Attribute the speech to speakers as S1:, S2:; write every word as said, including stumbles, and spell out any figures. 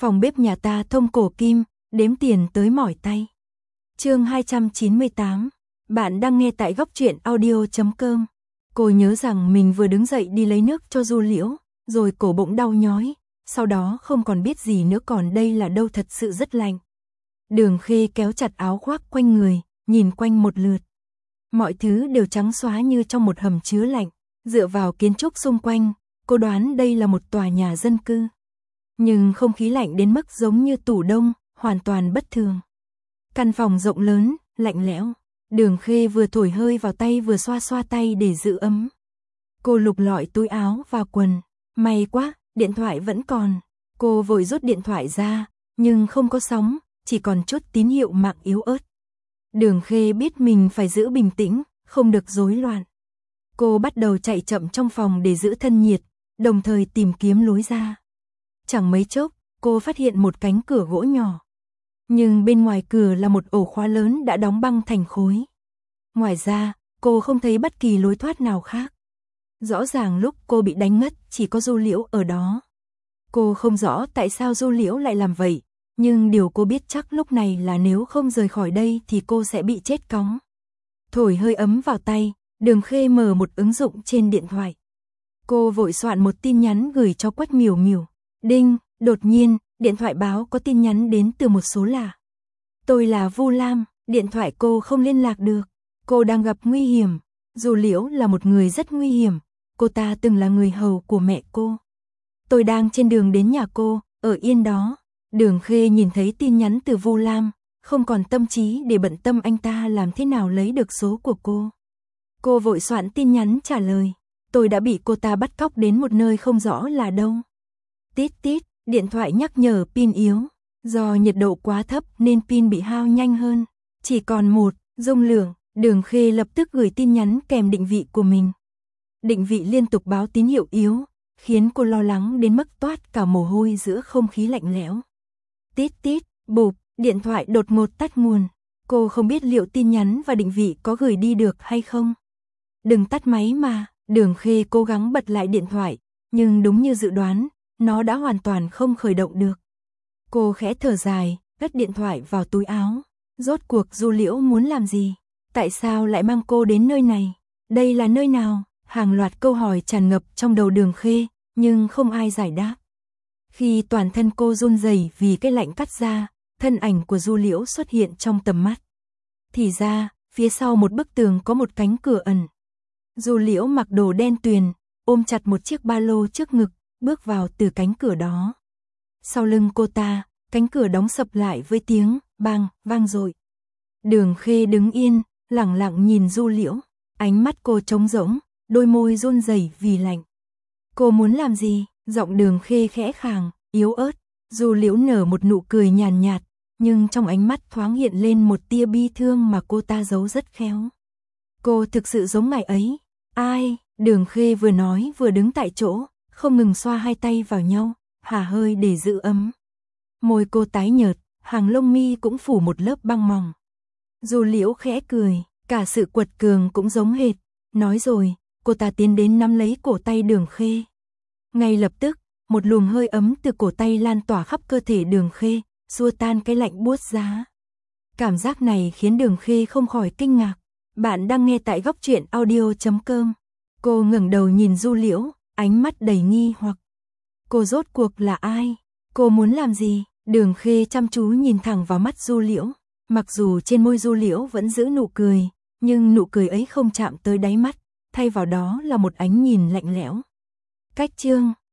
S1: Phòng bếp nhà ta thông cổ kim, đếm tiền tới mỏi tay. Chương hai trăm chín mươi tám. Bạn đang nghe tại góc truyện audio chấm com. Cô nhớ rằng mình vừa đứng dậy đi lấy nước cho Du Liễu, rồi cổ bụng đau nhói, sau đó không còn biết gì nữa, còn đây là đâu, thật sự rất lạnh. Đường Khê kéo chặt áo khoác quanh người, nhìn quanh một lượt. Mọi thứ đều trắng xóa như trong một hầm chứa lạnh, dựa vào kiến trúc xung quanh, cô đoán đây là một tòa nhà dân cư. Nhưng không khí lạnh đến mức giống như tủ đông, hoàn toàn bất thường. Căn phòng rộng lớn, lạnh lẽo. Đường Khê vừa thổi hơi vào tay vừa xoa xoa tay để giữ ấm. Cô lục lọi túi áo và quần. May quá, điện thoại vẫn còn. Cô vội rút điện thoại ra, nhưng không có sóng, chỉ còn chút tín hiệu mạng yếu ớt. Đường Khê biết mình phải giữ bình tĩnh, không được rối loạn. Cô bắt đầu chạy chậm trong phòng để giữ thân nhiệt, đồng thời tìm kiếm lối ra. Chẳng mấy chốc, cô phát hiện một cánh cửa gỗ nhỏ. Nhưng bên ngoài cửa là một ổ khóa lớn đã đóng băng thành khối. Ngoài ra, cô không thấy bất kỳ lối thoát nào khác. Rõ ràng lúc cô bị đánh ngất chỉ có Du Liễu ở đó. Cô không rõ tại sao Du Liễu lại làm vậy, nhưng điều cô biết chắc lúc này là nếu không rời khỏi đây thì cô sẽ bị chết cóng. Thổi hơi ấm vào tay, Đường Khê mở một ứng dụng trên điện thoại. Cô vội soạn một tin nhắn gửi cho Quách Miểu Miểu. Đinh, đột nhiên, điện thoại báo có tin nhắn đến từ một số lạ. Tôi là Vu Lam, điện thoại cô không liên lạc được. Cô đang gặp nguy hiểm. Du Liễu là một người rất nguy hiểm. Cô ta từng là người hầu của mẹ cô. Tôi đang trên đường đến nhà cô, ở yên đó. Đường Khê nhìn thấy tin nhắn từ Vu Lam, không còn tâm trí để bận tâm anh ta làm thế nào lấy được số của cô. Cô vội soạn tin nhắn trả lời. Tôi đã bị cô ta bắt cóc đến một nơi không rõ là đâu. Tít tít, điện thoại nhắc nhở pin yếu. Do nhiệt độ quá thấp nên pin bị hao nhanh hơn. Chỉ còn một dung lượng. Đường Khê lập tức gửi tin nhắn kèm định vị của mình. Định vị liên tục báo tín hiệu yếu, khiến cô lo lắng đến mức toát cả mồ hôi giữa không khí lạnh lẽo. Tít tít, bụp, điện thoại đột ngột tắt nguồn. Cô không biết liệu tin nhắn và định vị có gửi đi được hay không. Đừng tắt máy mà. Đường Khê cố gắng bật lại điện thoại, nhưng đúng như dự đoán, nó đã hoàn toàn không khởi động được. Cô khẽ thở dài, cất điện thoại vào túi áo. Rốt cuộc Du Liễu muốn làm gì? Tại sao lại mang cô đến nơi này? Đây là nơi nào? Hàng loạt câu hỏi tràn ngập trong đầu Đường Khê, nhưng không ai giải đáp. Khi toàn thân cô run rẩy vì cái lạnh cắt da, thân ảnh của Du Liễu xuất hiện trong tầm mắt. Thì ra, phía sau một bức tường có một cánh cửa ẩn. Du Liễu mặc đồ đen tuyền, ôm chặt một chiếc ba lô trước ngực, bước vào từ cánh cửa đó. Sau lưng cô ta, cánh cửa đóng sập lại với tiếng bang vang dội. Đường Khê đứng yên, lặng lặng nhìn Du Liễu, ánh mắt cô trống rỗng, đôi môi run rẩy vì lạnh. Cô muốn làm gì? Giọng Đường Khê khẽ khàng, yếu ớt. Du Liễu nở một nụ cười nhàn nhạt, nhưng trong ánh mắt thoáng hiện lên một tia bi thương mà cô ta giấu rất khéo. Cô thực sự giống ngày ấy. Ai? Đường Khê vừa nói vừa đứng tại chỗ, không ngừng xoa hai tay vào nhau, hả hơi để giữ ấm. Môi cô tái nhợt, hàng lông mi cũng phủ một lớp băng mỏng. Du Liễu khẽ cười, cả sự quật cường cũng giống hệt. Nói rồi, cô ta tiến đến nắm lấy cổ tay Đường Khê. Ngay lập tức, một luồng hơi ấm từ cổ tay lan tỏa khắp cơ thể Đường Khê, xua tan cái lạnh buốt giá. Cảm giác này khiến Đường Khê không khỏi kinh ngạc. Bạn đang nghe tại góc truyện audio chấm com. Cô ngẩng đầu nhìn Du Liễu, ánh mắt đầy nghi hoặc. Cô rốt cuộc là ai? Cô muốn làm gì? Đường Khê chăm chú nhìn thẳng vào mắt Du Liễu. Mặc dù trên môi Du Liễu vẫn giữ nụ cười, nhưng nụ cười ấy không chạm tới đáy mắt, thay vào đó là một ánh nhìn lạnh lẽo. Cách chương